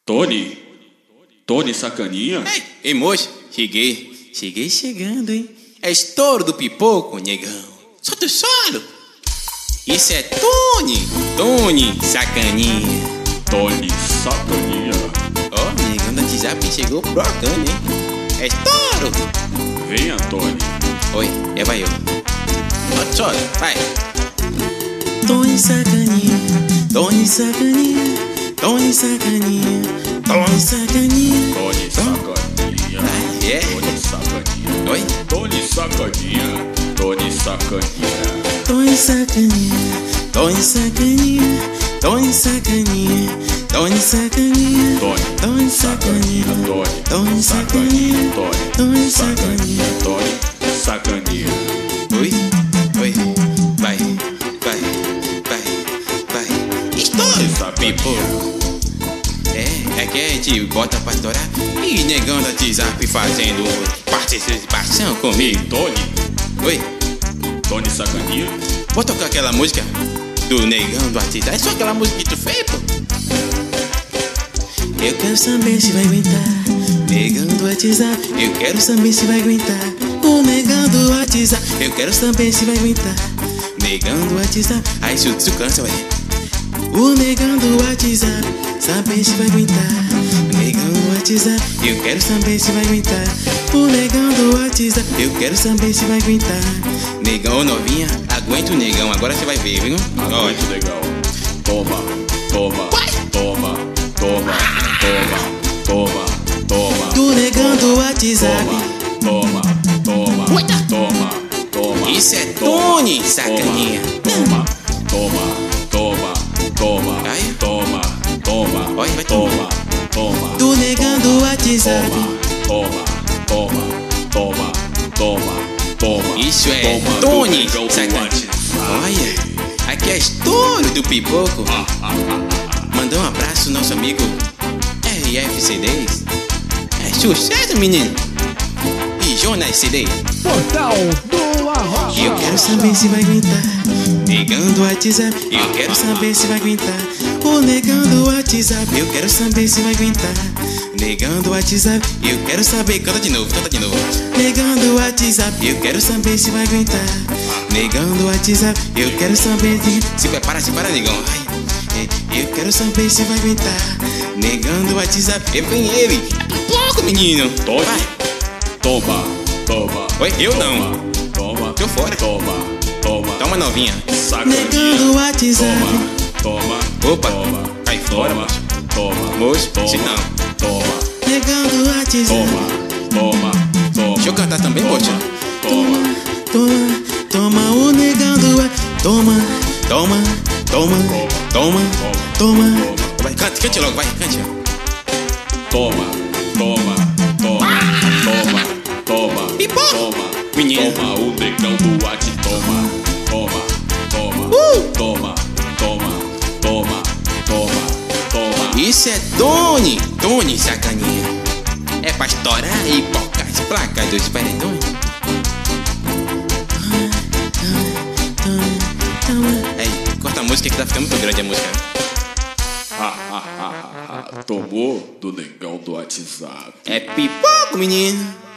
Tony? Tony Sacaninha? Ei, moço, cheguei chegando, hein? É estouro do pipoco, negão. Solta o solo. Isso é Tony Sacaninha. Tony Sacaninha. Ó, negão da WhatsApp chegou brocando, hein? É estouro. Venha, Tony. Oi, vai eu. Solta o solo, vai. Tony Sacaninha, Tony Sacaninha, Tony Sacaninha, Tony Sacaninha. Tony Sacaninha. É? Tony Sacaninha. Oi? Tony Sacaninha. Tony Sacaninha. Tony Sacaninha, Tony Sacaninha, Tony Sacaninha, Tony Sacaninha, Tony Sacaninha, Tony Sacaninha, Tony Sacaninha, Tony Sacaninha. Oi, vai. Estouro, pipoco. É que a gente bota pra estourar. E negão da WhatsApp fazendo participação comigo. Tony? Oi, Tony Sacaninha? vou tocar aquela música do negão do WhatsApp. É só aquela música que tu fez, pô. Eu quero saber se vai aguentar. Negão do WhatsApp, eu quero saber se vai aguentar. O negão do WhatsApp, eu quero saber se vai aguentar. Negão do WhatsApp. Aí se tu cansa, ué. O negão do WhatsApp, saber se vai aguentar. O negão do WhatsApp, eu quero saber se vai aguentar. O negão do WhatsApp, eu quero saber se vai aguentar. Negão, novinha, aguenta o negão, agora você vai ver, viu? Olha. Muito legal. Toma. Do negão do WhatsApp. Toma. Isso é Tony Sacaninha. Toma. Aí. Toma. Olha, vai Toma. Do negão do WhatsApp. Toma. Isso é Toma Tony do negão do Sacaninha. WhatsApp. Olha, aqui é estouro do pipoco. Mandar um abraço ao nosso amigo RFCDs. É sucesso, menino. E Jonas CD. Portal do Arrocha. Eu quero saber se vai aguentar. Negão do WhatsApp, eu quero saber se vai aguentar. O negão do WhatsApp, eu quero saber se vai aguentar. Negão do WhatsApp, eu quero saber. Canta de novo. Negão do WhatsApp, eu quero saber se vai aguentar. Negão do WhatsApp, eu quero saber Se prepara, negão. Ai. eu quero saber se vai aguentar. Negão do WhatsApp, vem ele. É pipoco, menino. Tony. Vai. Toma. Oi, eu não. Toma. Tô fora. Toma, novinha. Negão Sacaninha. do WhatsApp. Toma. Opa, cai fora, moço. Moço, se não. Toma. Negão do WhatsApp. Deixa eu cantar também, moço. Toma o negão do WhatsApp. Toma. Vai, cante logo, vai, cante. Toma. Pipoca. Menino. Toma o negão do WhatsApp. Toma. Isso é Tony Sacaninha. É pra estourar e bocar as placas dos paredões. Aí, corta a música que tá ficando muito grande a música. Tomou do negão do WhatsApp. É pipoco, menino.